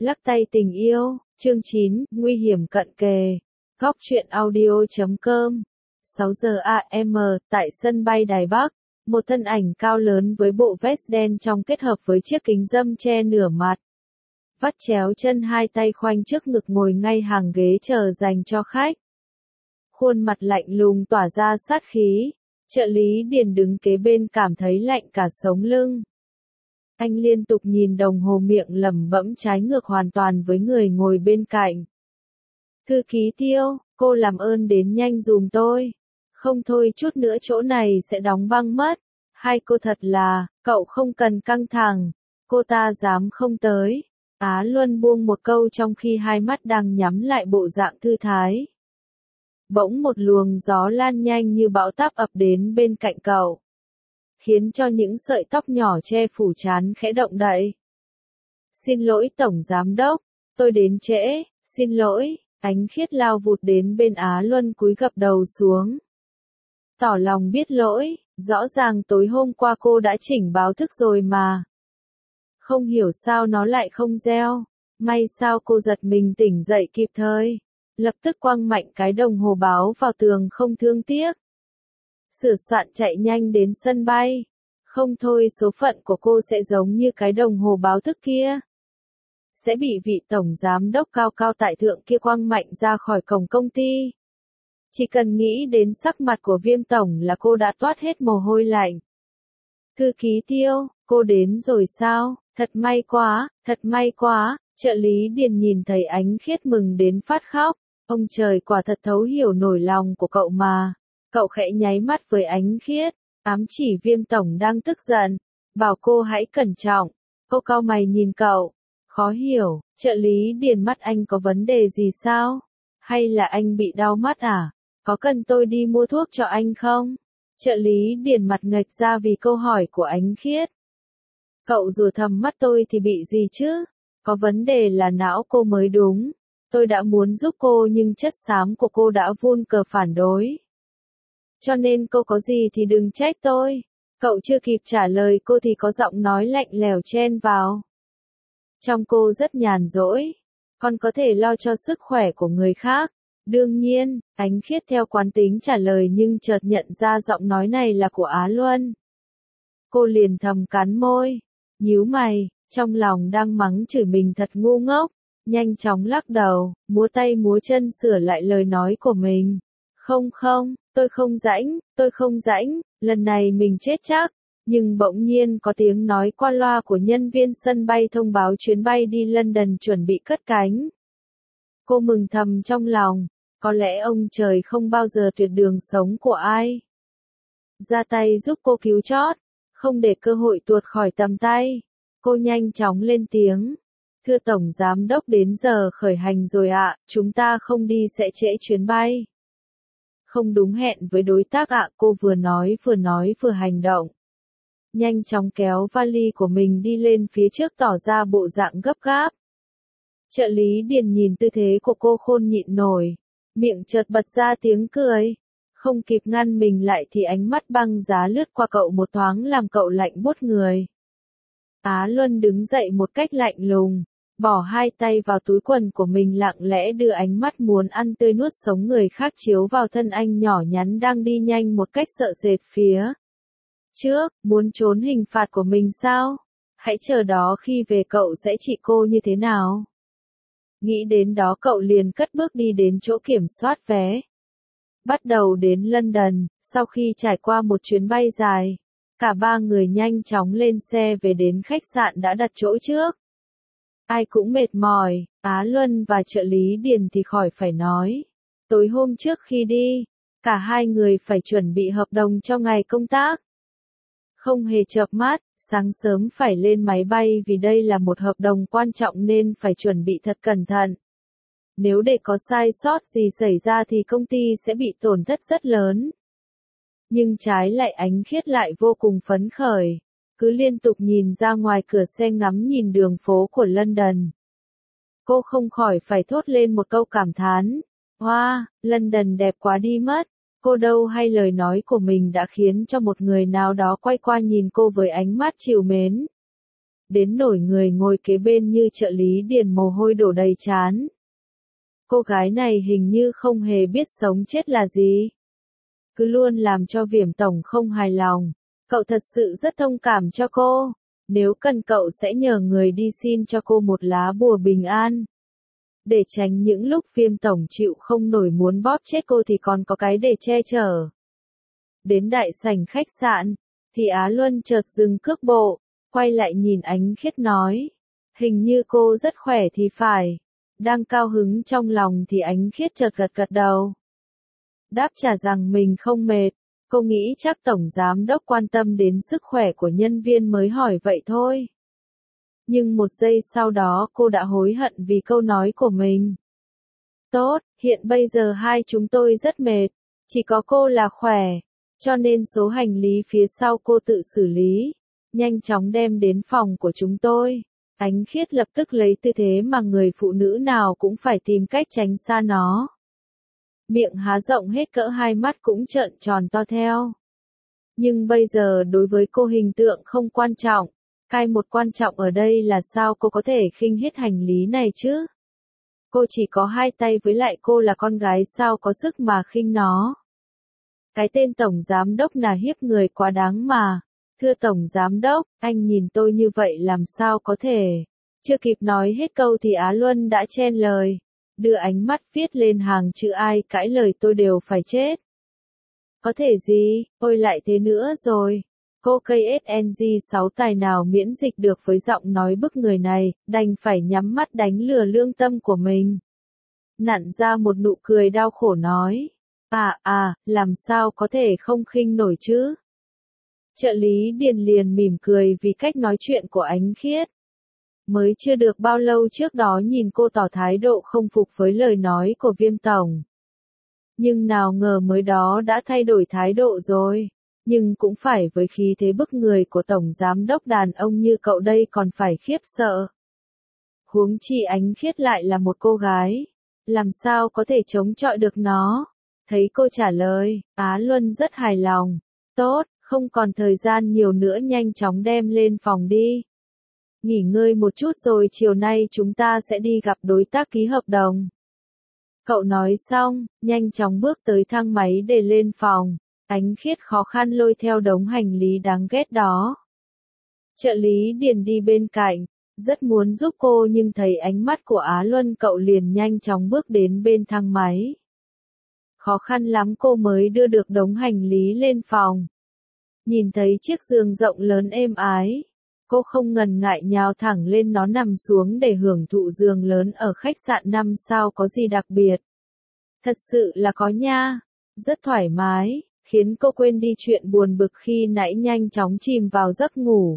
Lắc tay tình yêu, chương 9, nguy hiểm cận kề. Góc truyện audio.com 6 giờ AM, tại sân bay Đài Bắc, một thân ảnh cao lớn với bộ vest đen trong kết hợp với chiếc kính râm che nửa mặt. Vắt chéo chân hai tay khoanh trước ngực ngồi ngay hàng ghế chờ dành cho khách. Khuôn mặt lạnh lùng tỏa ra sát khí, trợ lý Điền đứng kế bên cảm thấy lạnh cả sống lưng. Anh liên tục nhìn đồng hồ miệng lẩm bẩm trái ngược hoàn toàn với người ngồi bên cạnh. Thư ký Tiêu, cô làm ơn đến nhanh giùm tôi. Không thôi chút nữa chỗ này sẽ đóng băng mất. Hai cô thật là, cậu không cần căng thẳng. Cô ta dám không tới. Á Luân buông một câu trong khi hai mắt đang nhắm lại bộ dạng thư thái. Bỗng một luồng gió lan nhanh như bão táp ập đến bên cạnh cậu, khiến cho những sợi tóc nhỏ che phủ trán khẽ động đậy. Xin lỗi Tổng Giám Đốc, tôi đến trễ, xin lỗi. Ánh Khiết lao vụt đến bên Á Luân cúi gập đầu xuống. Tỏ lòng biết lỗi, rõ ràng tối hôm qua cô đã chỉnh báo thức rồi mà. Không hiểu sao nó lại không reo, may sao cô giật mình tỉnh dậy kịp thời. Lập tức quăng mạnh cái đồng hồ báo vào tường không thương tiếc. Sửa soạn chạy nhanh đến sân bay. Không thôi số phận của cô sẽ giống như cái đồng hồ báo thức kia. Sẽ bị vị tổng giám đốc cao cao tại thượng kia quăng mạnh ra khỏi cổng công ty. Chỉ cần nghĩ đến sắc mặt của Viêm tổng là cô đã toát hết mồ hôi lạnh. Thư ký Tiêu, cô đến rồi sao? Thật may quá, trợ lý Điền nhìn thấy Ánh Khiết mừng đến phát khóc. Ông trời quả thật thấu hiểu nỗi lòng của cậu mà. Cậu khẽ nháy mắt với Ánh Khiết, ám chỉ Viêm tổng đang tức giận, bảo cô hãy cẩn trọng. Cô cau mày nhìn cậu, khó hiểu, trợ lý Điền mắt anh có vấn đề gì sao? Hay là anh bị đau mắt à? Có cần tôi đi mua thuốc cho anh không? Trợ lý Điền mặt nghệch ra vì câu hỏi của Ánh Khiết. Cậu rủa thầm mắt tôi thì bị gì chứ? Có vấn đề là não cô mới đúng. Tôi đã muốn giúp cô nhưng chất xám của cô đã vun cờ phản đối. Cho nên cô có gì thì đừng trách tôi. Cậu chưa kịp trả lời cô thì có giọng nói lạnh lẽo chen vào. Trong cô rất nhàn rỗi. Con có thể lo cho sức khỏe của người khác. Đương nhiên, Ánh Khiết theo quán tính trả lời nhưng chợt nhận ra giọng nói này là của Á Luân. Cô liền thầm cắn môi, nhíu mày, trong lòng đang mắng chửi mình thật ngu ngốc. Nhanh chóng lắc đầu, múa tay múa chân sửa lại lời nói của mình. Không, tôi không rãnh, lần này mình chết chắc. Nhưng bỗng nhiên có tiếng nói qua loa của nhân viên sân bay thông báo chuyến bay đi London chuẩn bị cất cánh. Cô mừng thầm trong lòng, có lẽ ông trời không bao giờ tuyệt đường sống của ai. Ra tay giúp cô cứu chót, không để cơ hội tuột khỏi tầm tay. Cô nhanh chóng lên tiếng. Thưa Tổng Giám Đốc đến giờ khởi hành rồi ạ, chúng ta không đi sẽ trễ chuyến bay. Không đúng hẹn với đối tác ạ, cô vừa nói vừa hành động. Nhanh chóng kéo vali của mình đi lên phía trước tỏ ra bộ dạng gấp gáp. Trợ lý Điền nhìn tư thế của cô khôn nhịn nổi, miệng chợt bật ra tiếng cười. Không kịp ngăn mình lại thì ánh mắt băng giá lướt qua cậu một thoáng làm cậu lạnh buốt người. Á Luân đứng dậy một cách lạnh lùng, bỏ hai tay vào túi quần của mình lặng lẽ đưa ánh mắt muốn ăn tươi nuốt sống người khác chiếu vào thân anh nhỏ nhắn đang đi nhanh một cách sợ sệt phía trước, muốn trốn hình phạt của mình sao? Hãy chờ đó khi về cậu sẽ trị cô như thế nào? Nghĩ đến đó cậu liền cất bước đi đến chỗ kiểm soát vé. Bắt đầu đến London, sau khi trải qua một chuyến bay dài, cả ba người nhanh chóng lên xe về đến khách sạn đã đặt chỗ trước. Ai cũng mệt mỏi, Á Luân và trợ lý Điền thì khỏi phải nói. Tối hôm trước khi đi, cả hai người phải chuẩn bị hợp đồng cho ngày công tác. Không hề chợp mắt, sáng sớm phải lên máy bay vì đây là một hợp đồng quan trọng nên phải chuẩn bị thật cẩn thận. Nếu để có sai sót gì xảy ra thì công ty sẽ bị tổn thất rất lớn. Nhưng trái lại Ánh Khiết lại vô cùng phấn khởi. Cứ liên tục nhìn ra ngoài cửa xe ngắm nhìn đường phố của London. Cô không khỏi phải thốt lên một câu cảm thán. Wow, London đẹp quá đi mất. Cô đâu hay lời nói của mình đã khiến cho một người nào đó quay qua nhìn cô với ánh mắt trìu mến. đến nổi người ngồi kế bên như trợ lý Điền mồ hôi đổ đầy trán. Cô gái này hình như không hề biết sống chết là gì. Cứ luôn làm cho Viêm tổng không hài lòng. Cậu thật sự rất thông cảm cho cô. Nếu cần cậu sẽ nhờ người đi xin cho cô một lá bùa bình an. Để tránh những lúc Viêm tổng chịu không nổi muốn bóp chết cô thì còn có cái để che chở. Đến đại sảnh khách sạn, thì Á Luân chợt dừng cước bộ, quay lại nhìn Ánh Khiết nói. Hình như cô rất khỏe thì phải. Đang cao hứng trong lòng thì Ánh Khiết chợt gật gật đầu. Đáp trả rằng mình không mệt, cô nghĩ chắc tổng giám đốc quan tâm đến sức khỏe của nhân viên mới hỏi vậy thôi. Nhưng một giây sau đó cô đã hối hận vì câu nói của mình. Tốt, hiện bây giờ hai chúng tôi rất mệt, chỉ có cô là khỏe, cho nên số hành lý phía sau cô tự xử lý, nhanh chóng đem đến phòng của chúng tôi. Ánh Khiết lập tức lấy tư thế mà người phụ nữ nào cũng phải tìm cách tránh xa nó. Miệng há rộng hết cỡ, hai mắt cũng trợn tròn to theo. Nhưng bây giờ đối với cô hình tượng không quan trọng, cái một quan trọng ở đây là sao cô có thể khinh hết hành lý này chứ? Cô chỉ có hai tay với lại cô là con gái sao có sức mà khinh nó? Cái tên tổng giám đốc là hiếp người quá đáng mà. Thưa tổng giám đốc, anh nhìn tôi như vậy làm sao có thể? Chưa kịp nói hết câu thì Á Luân đã chen lời, đưa ánh mắt viết lên hàng chữ ai cãi lời tôi đều phải chết. Có thể gì, ôi lại thế nữa rồi. Cô KSNG 6 tài nào miễn dịch được với giọng nói bức người này, đành phải nhắm mắt đánh lừa lương tâm của mình. Nặn ra một nụ cười đau khổ nói. Làm sao có thể không khinh nổi chứ? Trợ lý Điền liền mỉm cười vì cách nói chuyện của Ánh Khiết. Mới chưa được bao lâu trước đó nhìn cô tỏ thái độ không phục với lời nói của Viêm tổng. Nhưng nào ngờ mới đó đã thay đổi thái độ rồi. Nhưng cũng phải với khí thế bức người của tổng giám đốc đàn ông như cậu đây còn phải khiếp sợ. Huống chi Ánh Khiết lại là một cô gái. Làm sao có thể chống chọi được nó? Thấy cô trả lời, Á Luân rất hài lòng. Tốt, không còn thời gian nhiều nữa, nhanh chóng đem lên phòng đi. Nghỉ ngơi một chút rồi chiều nay chúng ta sẽ đi gặp đối tác ký hợp đồng. Cậu nói xong, nhanh chóng bước tới thang máy để lên phòng. Ánh Khiết khó khăn lôi theo đống hành lý đáng ghét đó. Trợ lý Điền đi bên cạnh, rất muốn giúp cô nhưng thấy ánh mắt của Á Luân cậu liền nhanh chóng bước đến bên thang máy. Khó khăn lắm cô mới đưa được đống hành lý lên phòng. Nhìn thấy chiếc giường rộng lớn êm ái, cô không ngần ngại nhào thẳng lên nó nằm xuống để hưởng thụ giường lớn ở khách sạn 5 sao có gì đặc biệt. Thật sự là có nha, rất thoải mái, khiến cô quên đi chuyện buồn bực khi nãy, nhanh chóng chìm vào giấc ngủ.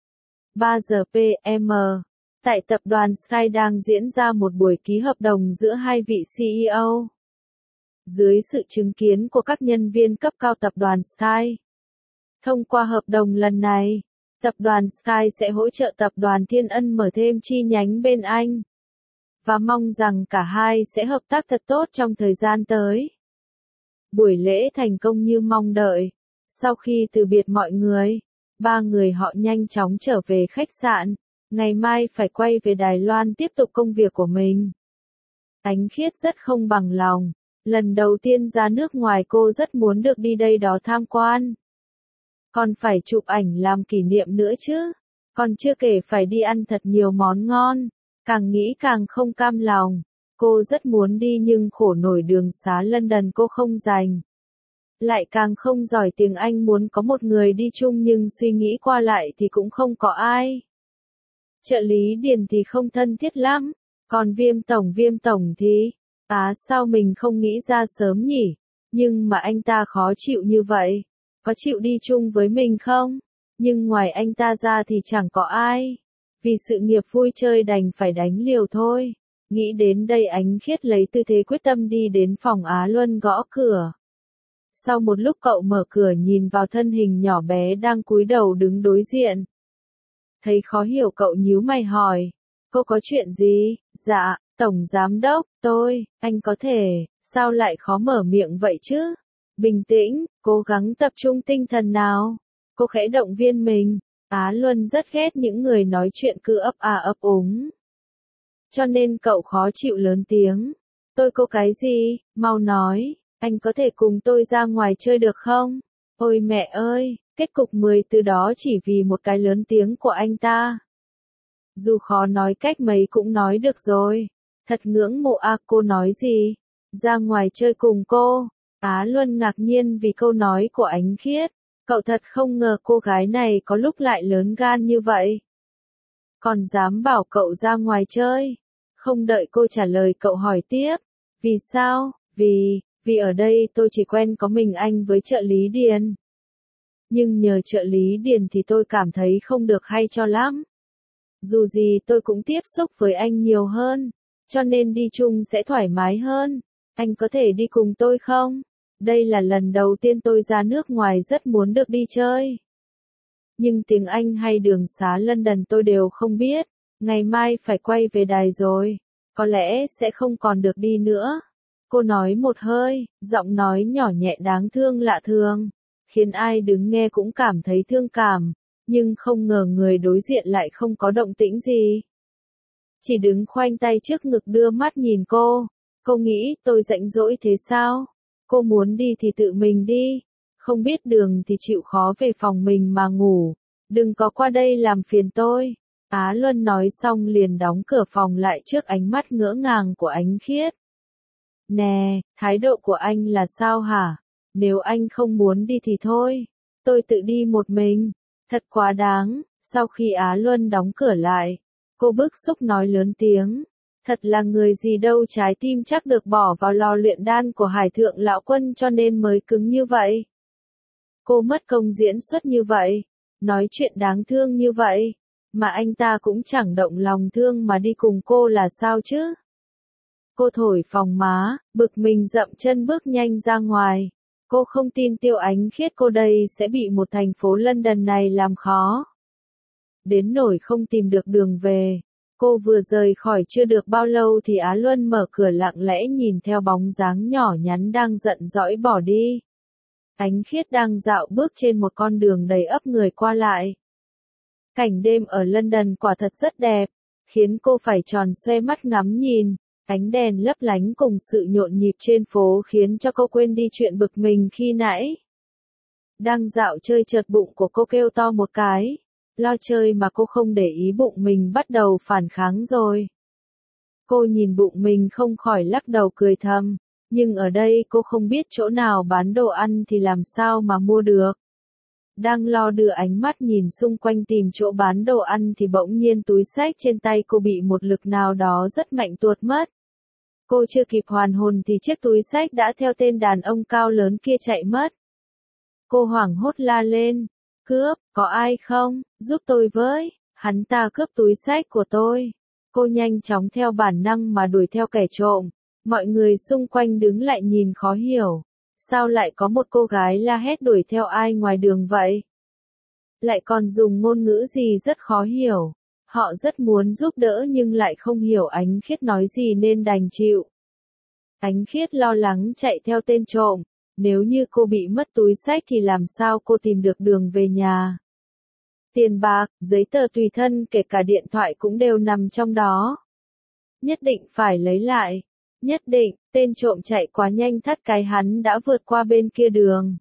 3 giờ PM, tại tập đoàn Sky đang diễn ra một buổi ký hợp đồng giữa hai vị CEO. Dưới sự chứng kiến của các nhân viên cấp cao tập đoàn Sky. Thông qua hợp đồng lần này, tập đoàn Sky sẽ hỗ trợ tập đoàn Thiên Ân mở thêm chi nhánh bên Anh. Và mong rằng cả hai sẽ hợp tác thật tốt trong thời gian tới. Buổi lễ thành công như mong đợi. Sau khi từ biệt mọi người, ba người họ nhanh chóng trở về khách sạn. Ngày mai phải quay về Đài Loan tiếp tục công việc của mình. Ánh Khiết rất không bằng lòng. Lần đầu tiên ra nước ngoài cô rất muốn được đi đây đó tham quan. Còn phải chụp ảnh làm kỷ niệm nữa chứ. Còn chưa kể phải đi ăn thật nhiều món ngon. Càng nghĩ càng không cam lòng. Cô rất muốn đi nhưng khổ nổi đường xá London cô không dành. Lại càng không giỏi tiếng Anh, muốn có một người đi chung nhưng suy nghĩ qua lại thì cũng không có ai. Trợ lý Điền thì không thân thiết lắm. Còn Viêm tổng thì, sao mình không nghĩ ra sớm nhỉ? Nhưng mà anh ta khó chịu như vậy. Có chịu đi chung với mình không? Nhưng ngoài anh ta ra thì chẳng có ai. Vì sự nghiệp vui chơi đành phải đánh liều thôi. Nghĩ đến đây Ánh Khiết lấy tư thế quyết tâm đi đến phòng Á Luân gõ cửa. Sau một lúc cậu mở cửa nhìn vào thân hình nhỏ bé đang cúi đầu đứng đối diện. Thấy khó hiểu cậu nhíu mày hỏi. Cô có chuyện gì? Dạ, tổng giám đốc, anh có thể, sao lại khó mở miệng vậy chứ? Bình tĩnh, cố gắng tập trung tinh thần nào. Cô khẽ động viên mình. Á Luân rất ghét những người nói chuyện cứ ấp à ấp úng. Cho nên cậu khó chịu lớn tiếng. Tôi có cái gì, mau nói, anh có thể cùng tôi ra ngoài chơi được không? Ôi mẹ ơi, kết cục 10 từ đó chỉ vì một cái lớn tiếng của anh ta. Dù khó nói cách mấy cũng nói được rồi. Thật ngưỡng mộ à, cô nói gì? Ra ngoài chơi cùng cô. Á Luân ngạc nhiên vì câu nói của Ánh Khiết. Cậu thật không ngờ cô gái này có lúc lại lớn gan như vậy. Còn dám bảo cậu ra ngoài chơi. Không đợi cô trả lời cậu hỏi tiếp. Vì sao? Vì ở đây tôi chỉ quen có mình anh với trợ lý Điền. Nhưng nhờ trợ lý Điền thì tôi cảm thấy không được hay cho lắm. Dù gì tôi cũng tiếp xúc với anh nhiều hơn, cho nên đi chung sẽ thoải mái hơn. Anh có thể đi cùng tôi không? Đây là lần đầu tiên tôi ra nước ngoài rất muốn được đi chơi. Nhưng tiếng Anh hay đường xá London tôi đều không biết. Ngày mai phải quay về đài rồi. Có lẽ sẽ không còn được đi nữa. Cô nói một hơi, giọng nói nhỏ nhẹ đáng thương lạ thường, khiến ai đứng nghe cũng cảm thấy thương cảm. Nhưng không ngờ người đối diện lại không có động tĩnh gì. Chỉ đứng khoanh tay trước ngực đưa mắt nhìn cô. Cô nghĩ tôi rảnh rỗi thế sao? Cô muốn đi thì tự mình đi. Không biết đường thì chịu khó về phòng mình mà ngủ. Đừng có qua đây làm phiền tôi. Á Luân nói xong liền đóng cửa phòng lại trước ánh mắt ngỡ ngàng của Ánh Khiết. Nè, thái độ của anh là sao hả? Nếu anh không muốn đi thì thôi. Tôi tự đi một mình. Thật quá đáng. Sau khi Á Luân đóng cửa lại, cô bức xúc nói lớn tiếng. Thật là người gì đâu, trái tim chắc được bỏ vào lò luyện đan của Hải Thượng Lão Quân cho nên mới cứng như vậy. Cô mất công diễn xuất như vậy, nói chuyện đáng thương như vậy, mà anh ta cũng chẳng động lòng thương mà đi cùng cô là sao chứ? Cô thổi phồng má, bực mình dậm chân bước nhanh ra ngoài. Cô không tin Tiêu Ánh Khiết cô đây sẽ bị một thành phố London này làm khó. Đến nỗi không tìm được đường về. Cô vừa rời khỏi chưa được bao lâu thì Á Luân mở cửa lặng lẽ nhìn theo bóng dáng nhỏ nhắn đang giận dỗi bỏ đi. Ánh Khiết đang dạo bước trên một con đường đầy ắp người qua lại. Cảnh đêm ở London quả thật rất đẹp, khiến cô phải tròn xoe mắt ngắm nhìn. Ánh đèn lấp lánh cùng sự nhộn nhịp trên phố khiến cho cô quên đi chuyện bực mình khi nãy. Đang dạo chơi chợt bụng của cô kêu to một cái. Lo chơi mà cô không để ý bụng mình bắt đầu phản kháng rồi. Cô nhìn bụng mình không khỏi lắc đầu cười thầm. Nhưng ở đây cô không biết chỗ nào bán đồ ăn thì làm sao mà mua được. Đang lo đưa ánh mắt nhìn xung quanh tìm chỗ bán đồ ăn thì bỗng nhiên túi xách trên tay cô bị một lực nào đó rất mạnh tuột mất. Cô chưa kịp hoàn hồn thì chiếc túi xách đã theo tên đàn ông cao lớn kia chạy mất. Cô hoảng hốt la lên. Cướp, có ai không, giúp tôi với, hắn ta cướp túi xách của tôi. Cô nhanh chóng theo bản năng mà đuổi theo kẻ trộm. Mọi người xung quanh đứng lại nhìn khó hiểu. Sao lại có một cô gái la hét đuổi theo ai ngoài đường vậy? Lại còn dùng ngôn ngữ gì rất khó hiểu. Họ rất muốn giúp đỡ nhưng lại không hiểu Ánh Khiết nói gì nên đành chịu. Ánh Khiết lo lắng chạy theo tên trộm. Nếu như cô bị mất túi xách thì làm sao cô tìm được đường về nhà? Tiền bạc, giấy tờ tùy thân kể cả điện thoại cũng đều nằm trong đó. Nhất định phải lấy lại. Nhất định, tên trộm chạy quá nhanh thắt cái hắn đã vượt qua bên kia đường.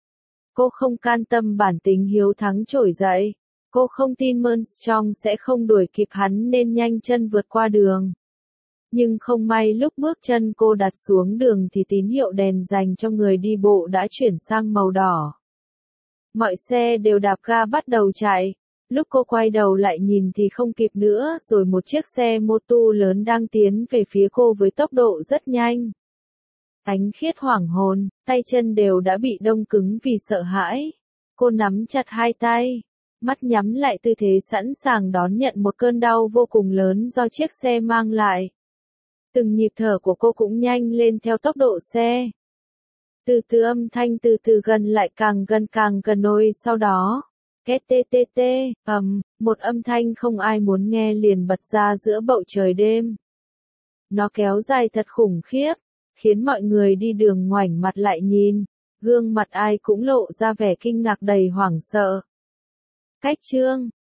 Cô không can tâm bản tính hiếu thắng trỗi dậy. Cô không tin Armstrong sẽ không đuổi kịp hắn nên nhanh chân vượt qua đường. Nhưng không may lúc bước chân cô đặt xuống đường thì tín hiệu đèn dành cho người đi bộ đã chuyển sang màu đỏ. Mọi xe đều đạp ga bắt đầu chạy. Lúc cô quay đầu lại nhìn thì không kịp nữa rồi một chiếc xe mô tô lớn đang tiến về phía cô với tốc độ rất nhanh. Ánh Khiết hoảng hồn, tay chân đều đã bị đông cứng vì sợ hãi. Cô nắm chặt hai tay, mắt nhắm lại tư thế sẵn sàng đón nhận một cơn đau vô cùng lớn do chiếc xe mang lại. Từng nhịp thở của cô cũng nhanh lên theo tốc độ xe. Từ từ âm thanh từ từ gần lại càng gần ôi sau đó. Két tê tê tê, một âm thanh không ai muốn nghe liền bật ra giữa bầu trời đêm. Nó kéo dài thật khủng khiếp, khiến mọi người đi đường ngoảnh mặt lại nhìn, gương mặt ai cũng lộ ra vẻ kinh ngạc đầy hoảng sợ. Cách chương